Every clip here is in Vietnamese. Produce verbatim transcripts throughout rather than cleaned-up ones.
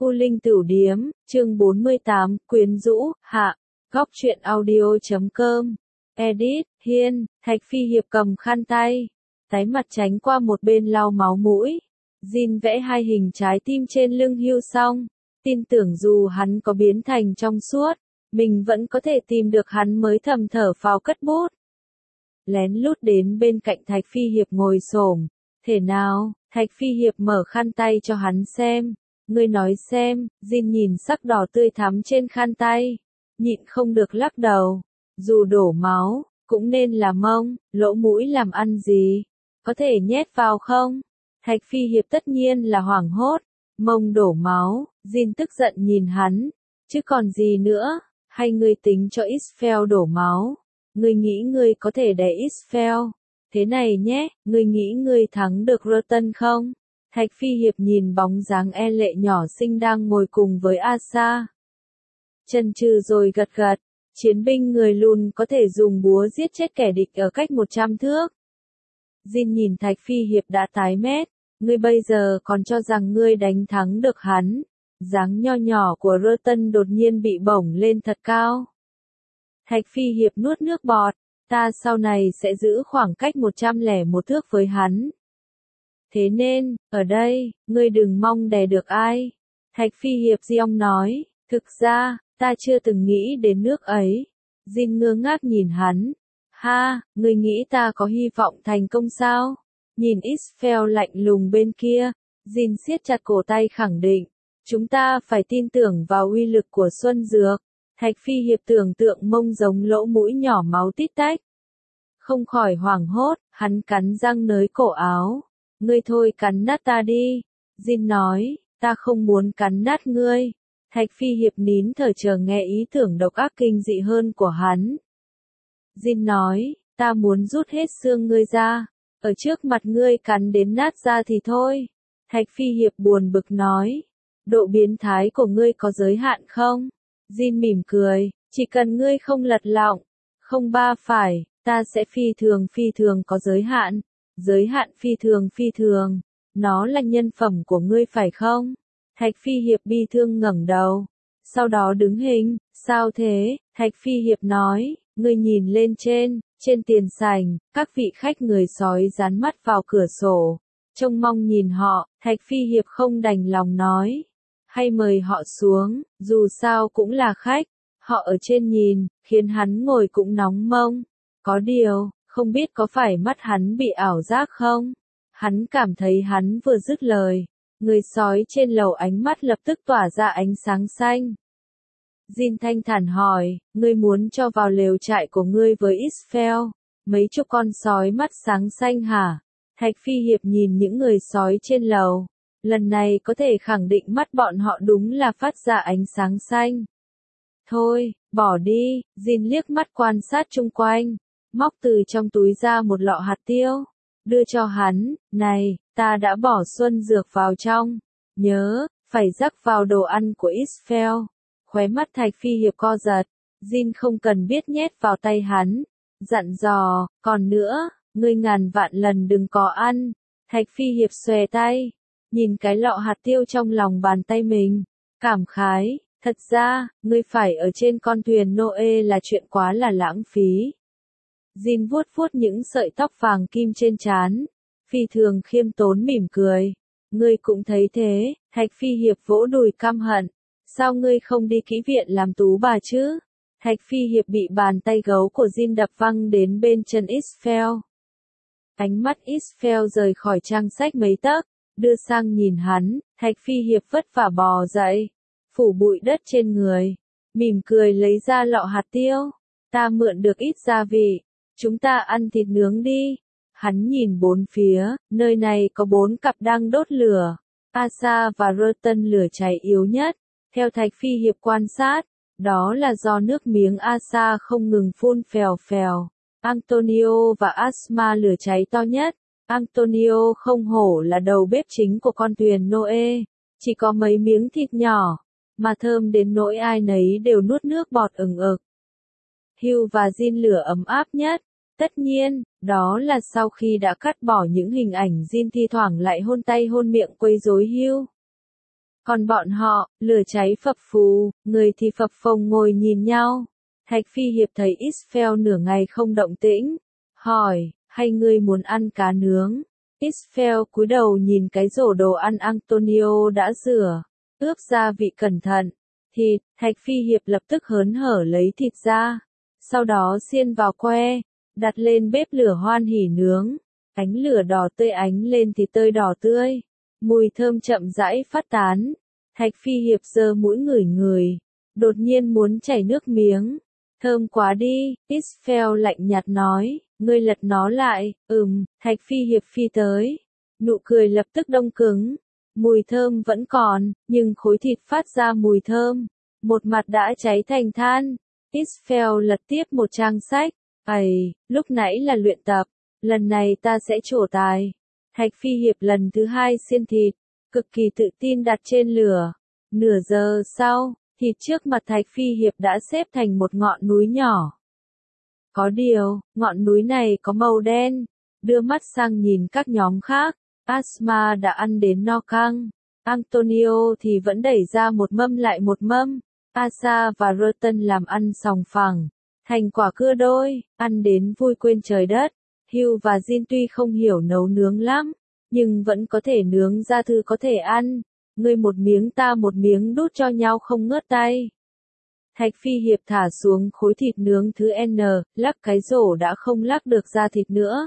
U Linh Tửu Điếm, chương bốn mươi tám, quyến rũ, hạ, góc truyện audio chấm com. Edit, Hiên, Thạch Phi Hiệp cầm khăn tay, tái mặt tránh qua một bên lau máu mũi. Jin vẽ hai hình trái tim trên lưng Hugh xong, tin tưởng dù hắn có biến thành trong suốt, mình vẫn có thể tìm được hắn mới thầm thở phào cất bút. Lén lút đến bên cạnh Thạch Phi Hiệp ngồi xổm, thể nào, Thạch Phi Hiệp mở khăn tay cho hắn xem. Ngươi nói xem, Jin nhìn sắc đỏ tươi thắm trên khăn tay, nhịn không được lắc đầu. Dù đổ máu, cũng nên là mông, lỗ mũi làm ăn gì, có thể nhét vào không? Thạch Phi Hiệp tất nhiên là hoảng hốt, mông đổ máu, Jin tức giận nhìn hắn, chứ còn gì nữa, hay ngươi tính cho Israel đổ máu, ngươi nghĩ ngươi có thể đè Israel, thế này nhé, ngươi nghĩ ngươi thắng được Rotten không? Thạch Phi Hiệp nhìn bóng dáng e lệ nhỏ xinh đang ngồi cùng với Asa. Chần chừ rồi gật gật, chiến binh người lùn có thể dùng búa giết chết kẻ địch ở cách một trăm thước. Jin nhìn Thạch Phi Hiệp đã tái mét, ngươi bây giờ còn cho rằng ngươi đánh thắng được hắn. Dáng nho nhỏ của Rotten đột nhiên bị bổng lên thật cao. Thạch Phi Hiệp nuốt nước bọt, ta sau này sẽ giữ khoảng cách một trăm lẻ một thước với hắn. Thế nên, ở đây, ngươi đừng mong đè được ai. Thạch Phi Hiệp Giong nói, thực ra, ta chưa từng nghĩ đến nước ấy. Jin ngơ ngác nhìn hắn. Ha, ngươi nghĩ ta có hy vọng thành công sao? Nhìn Israel lạnh lùng bên kia, Jin siết chặt cổ tay khẳng định. Chúng ta phải tin tưởng vào uy lực của Xuân Dược. Thạch Phi Hiệp tưởng tượng mông giống lỗ mũi nhỏ máu tít tách. Không khỏi hoảng hốt, hắn cắn răng nới cổ áo. Ngươi thôi cắn nát ta đi. Jin nói, ta không muốn cắn nát ngươi. Thạch Phi Hiệp nín thở chờ nghe ý tưởng độc ác kinh dị hơn của hắn. Jin nói, ta muốn rút hết xương ngươi ra. Ở trước mặt ngươi cắn đến nát ra thì thôi. Thạch Phi Hiệp buồn bực nói, độ biến thái của ngươi có giới hạn không? Jin mỉm cười, chỉ cần ngươi không lật lọng, không ba phải, ta sẽ phi thường phi thường có giới hạn. Giới hạn phi thường phi thường, nó là nhân phẩm của ngươi phải không? Thạch Phi Hiệp bi thương ngẩng đầu, sau đó đứng hình, sao thế? Thạch Phi Hiệp nói, ngươi nhìn lên trên, trên tiền sảnh, các vị khách người sói dán mắt vào cửa sổ, trông mong nhìn họ, Thạch Phi Hiệp không đành lòng nói, hay mời họ xuống, dù sao cũng là khách, họ ở trên nhìn, khiến hắn ngồi cũng nóng mông, có điều. Không biết có phải mắt hắn bị ảo giác không? Hắn cảm thấy hắn vừa dứt lời. Người sói trên lầu ánh mắt lập tức tỏa ra ánh sáng xanh. Jin thanh thản hỏi, ngươi muốn cho vào lều trại của ngươi với Israel? Mấy chục con sói mắt sáng xanh hả? Thạch Phi Hiệp nhìn những người sói trên lầu. Lần này có thể khẳng định mắt bọn họ đúng là phát ra ánh sáng xanh. Thôi, bỏ đi, Jin liếc mắt quan sát chung quanh. Móc từ trong túi ra một lọ hạt tiêu, đưa cho hắn, này, ta đã bỏ xuân dược vào trong, nhớ, phải rắc vào đồ ăn của Israel. Khóe mắt Thạch Phi Hiệp co giật, Jin không cần biết nhét vào tay hắn, dặn dò, còn nữa, ngươi ngàn vạn lần đừng có ăn. Thạch Phi Hiệp xòe tay, nhìn cái lọ hạt tiêu trong lòng bàn tay mình, cảm khái, thật ra, ngươi phải ở trên con thuyền Noe là chuyện quá là lãng phí. Jin vuốt vuốt những sợi tóc vàng kim trên trán, phi thường khiêm tốn mỉm cười. Ngươi cũng thấy thế, Thạch Phi Hiệp vỗ đùi căm hận. Sao ngươi không đi kỹ viện làm tú bà chứ? Thạch Phi Hiệp bị bàn tay gấu của Jin đập văng đến bên chân Israel. Ánh mắt Israel rời khỏi trang sách mấy tấc, đưa sang nhìn hắn, Thạch Phi Hiệp vất vả bò dậy, phủ bụi đất trên người, mỉm cười lấy ra lọ hạt tiêu. Ta mượn được ít gia vị. Chúng ta ăn thịt nướng đi. Hắn nhìn bốn phía, nơi này có bốn cặp đang đốt lửa. Asa và Rotten lửa cháy yếu nhất. Theo Thạch Phi Hiệp quan sát, đó là do nước miếng Asa không ngừng phun phèo phèo. Antonio và Asma lửa cháy to nhất. Antonio không hổ là đầu bếp chính của con thuyền Noe. Chỉ có mấy miếng thịt nhỏ, mà thơm đến nỗi ai nấy đều nuốt nước bọt ừng ực. Hugh và Jin lửa ấm áp nhất. Tất nhiên, đó là sau khi đã cắt bỏ những hình ảnh Jin thi thoảng lại hôn tay hôn miệng quấy rối Hugh. Còn bọn họ, lửa cháy phập phù, người thì phập phồng ngồi nhìn nhau. Thạch Phi Hiệp thấy Israel nửa ngày không động tĩnh, hỏi, hay ngươi muốn ăn cá nướng? Israel cúi đầu nhìn cái rổ đồ ăn Antonio đã rửa, ướp gia vị cẩn thận. Thịt, Thạch Phi Hiệp lập tức hớn hở lấy thịt ra, sau đó xiên vào que, đặt lên bếp lửa hoan hỉ nướng. Ánh lửa đỏ tươi ánh lên thịt tươi đỏ tươi, mùi thơm chậm rãi phát tán. Thạch Phi Hiệp giơ mũi ngửi ngửi, đột nhiên muốn chảy nước miếng. Thơm quá đi, Israel lạnh nhạt nói, ngươi lật nó lại. Ừm, Thạch Phi Hiệp phi tới. Nụ cười lập tức đông cứng. Mùi thơm vẫn còn, nhưng khối thịt phát ra mùi thơm. Một mặt đã cháy thành than. Israel lật tiếp một trang sách. Ây, lúc nãy là luyện tập, lần này ta sẽ trổ tài. Thạch Phi Hiệp lần thứ hai xiên thịt, cực kỳ tự tin đặt trên lửa. Nửa giờ sau, thịt trước mặt Thạch Phi Hiệp đã xếp thành một ngọn núi nhỏ. Có điều, ngọn núi này có màu đen. Đưa mắt sang nhìn các nhóm khác, Asma đã ăn đến no căng. Antonio thì vẫn đẩy ra một mâm lại một mâm. Asa và Rotten làm ăn sòng phẳng, thành quả cưa đôi, ăn đến vui quên trời đất. Hugh và Jin tuy không hiểu nấu nướng lắm, nhưng vẫn có thể nướng ra thứ có thể ăn. Ngươi một miếng ta một miếng đút cho nhau không ngớt tay. Thạch Phi Hiệp thả xuống khối thịt nướng thứ N, lắc cái rổ đã không lắc được ra thịt nữa.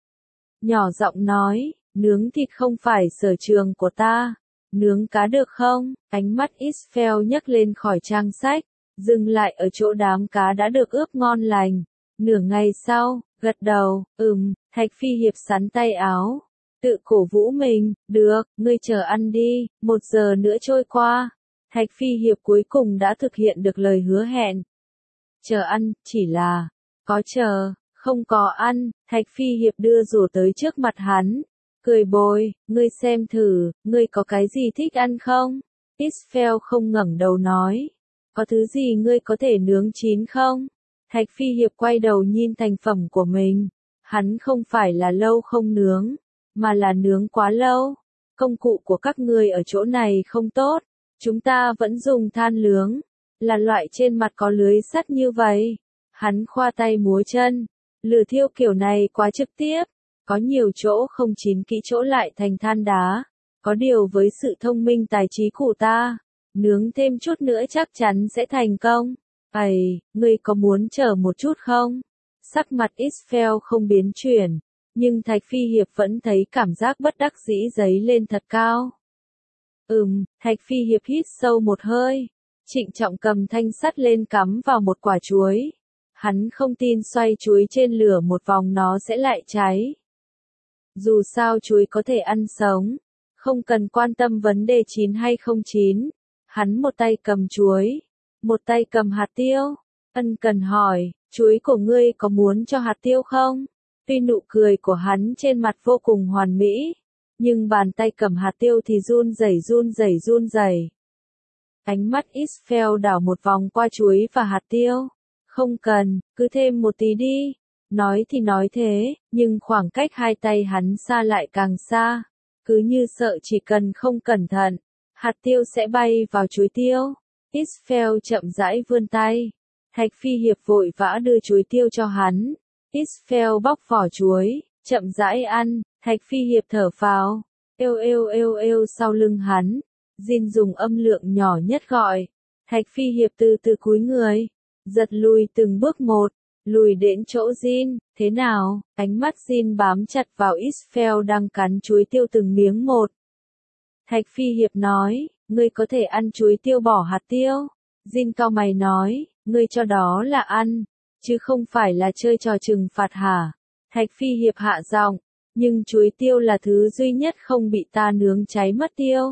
Nhỏ giọng nói, nướng thịt không phải sở trường của ta. Nướng cá được không? Ánh mắt Israel nhấc lên khỏi trang sách, dừng lại ở chỗ đám cá đã được ướp ngon lành. Nửa ngày sau, gật đầu, ừm, Thạch Phi Hiệp sắn tay áo. Tự cổ vũ mình, được, ngươi chờ ăn đi. Một giờ nữa trôi qua, Thạch Phi Hiệp cuối cùng đã thực hiện được lời hứa hẹn. Chờ ăn, chỉ là, có chờ, không có ăn. Thạch Phi Hiệp đưa rổ tới trước mặt hắn, cười bồi, ngươi xem thử, ngươi có cái gì thích ăn không? Israel không ngẩng đầu nói, có thứ gì ngươi có thể nướng chín không? Thạch Phi Hiệp quay đầu nhìn thành phẩm của mình, hắn không phải là lâu không nướng, mà là nướng quá lâu. Công cụ của các ngươi ở chỗ này không tốt, chúng ta vẫn dùng than nướng, là loại trên mặt có lưới sắt như vậy. Hắn khoa tay múa chân, lửa thiêu kiểu này quá trực tiếp, có nhiều chỗ không chín kỹ chỗ lại thành than đá. Có điều với sự thông minh tài trí của ta, nướng thêm chút nữa chắc chắn sẽ thành công. Ây, ngươi có muốn chờ một chút không? Sắc mặt Israel không biến chuyển, nhưng Thạch Phi Hiệp vẫn thấy cảm giác bất đắc dĩ dấy lên thật cao. Ừm, Thạch Phi Hiệp hít sâu một hơi, trịnh trọng cầm thanh sắt lên cắm vào một quả chuối. Hắn không tin xoay chuối trên lửa một vòng nó sẽ lại cháy. Dù sao chuối có thể ăn sống, không cần quan tâm vấn đề chín hay không chín. Hắn một tay cầm chuối, một tay cầm hạt tiêu. Ân cần hỏi, chuối của ngươi có muốn cho hạt tiêu không? Tuy nụ cười của hắn trên mặt vô cùng hoàn mỹ, nhưng bàn tay cầm hạt tiêu thì run rẩy run rẩy run rẩy. Ánh mắt Israel đảo một vòng qua chuối và hạt tiêu. Không cần, cứ thêm một tí đi. Nói thì nói thế, nhưng khoảng cách hai tay hắn xa lại càng xa. Cứ như sợ chỉ cần không cẩn thận, hạt tiêu sẽ bay vào chuối tiêu. Israel chậm rãi vươn tay. Thạch Phi Hiệp vội vã đưa chuối tiêu cho hắn. Israel bóc vỏ chuối, chậm rãi ăn. Thạch Phi Hiệp thở phào, êu êu êu êu sau lưng hắn. Jin dùng âm lượng nhỏ nhất gọi. Thạch Phi Hiệp từ từ cúi người, giật lùi từng bước một, lùi đến chỗ Jin. Thế nào? Ánh mắt Jin bám chặt vào Israel đang cắn chuối tiêu từng miếng một. Thạch Phi Hiệp nói, ngươi có thể ăn chuối tiêu bỏ hạt tiêu. Jin cau mày nói, ngươi cho đó là ăn, chứ không phải là chơi trò trừng phạt hả? Thạch Phi Hiệp hạ giọng, nhưng chuối tiêu là thứ duy nhất không bị ta nướng cháy mất tiêu.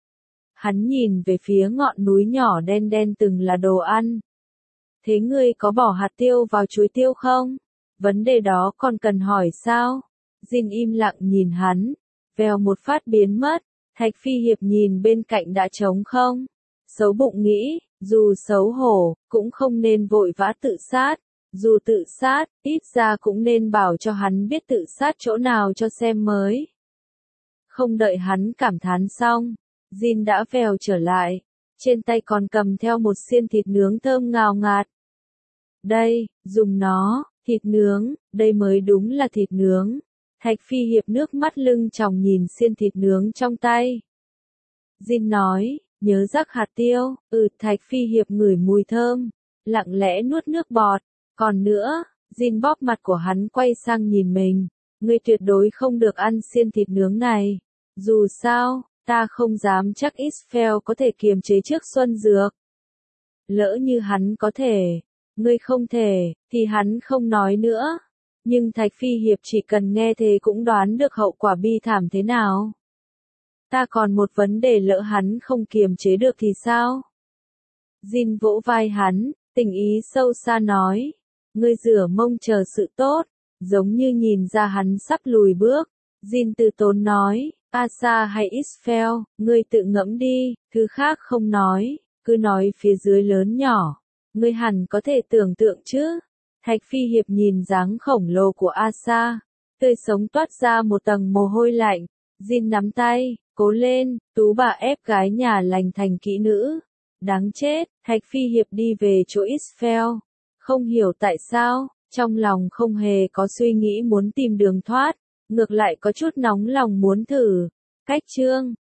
Hắn nhìn về phía ngọn núi nhỏ đen đen từng là đồ ăn. Thế ngươi có bỏ hạt tiêu vào chuối tiêu không? Vấn đề đó còn cần hỏi sao? Jin im lặng nhìn hắn, vèo một phát biến mất. Thạch Phi Hiệp nhìn bên cạnh đã trống không. Xấu bụng nghĩ, dù xấu hổ, cũng không nên vội vã tự sát. Dù tự sát, ít ra cũng nên bảo cho hắn biết tự sát chỗ nào cho xem mới. Không đợi hắn cảm thán xong, Jin đã vèo trở lại, trên tay còn cầm theo một xiên thịt nướng thơm ngào ngạt. Đây, dùng nó, thịt nướng, đây mới đúng là thịt nướng. Thạch Phi Hiệp nước mắt lưng tròng nhìn xiên thịt nướng trong tay. Jin nói, nhớ rắc hạt tiêu, ừ Thạch Phi Hiệp ngửi mùi thơm, lặng lẽ nuốt nước bọt. Còn nữa, Jin bóp mặt của hắn quay sang nhìn mình, ngươi tuyệt đối không được ăn xiên thịt nướng này. Dù sao, ta không dám chắc Israel có thể kiềm chế trước Xuân Dược. Lỡ như hắn có thể, ngươi không thể, thì hắn không nói nữa. Nhưng Thạch Phi Hiệp chỉ cần nghe thế cũng đoán được hậu quả bi thảm thế nào. Ta còn một vấn đề lỡ hắn không kiềm chế được thì sao? Jin vỗ vai hắn, tình ý sâu xa nói. Ngươi rửa mông chờ sự tốt, giống như nhìn ra hắn sắp lùi bước. Jin từ tốn nói, Asa hay Israel, ngươi tự ngẫm đi, thứ khác không nói, cứ nói phía dưới lớn nhỏ. Ngươi hẳn có thể tưởng tượng chứ. Thạch Phi Hiệp nhìn dáng khổng lồ của Asa, tươi sống toát ra một tầng mồ hôi lạnh. Jin nắm tay, cố lên, tú bà ép gái nhà lành thành kỹ nữ. Đáng chết, Thạch Phi Hiệp đi về chỗ Israel. Không hiểu tại sao, trong lòng không hề có suy nghĩ muốn tìm đường thoát, ngược lại có chút nóng lòng muốn thử. Cách chương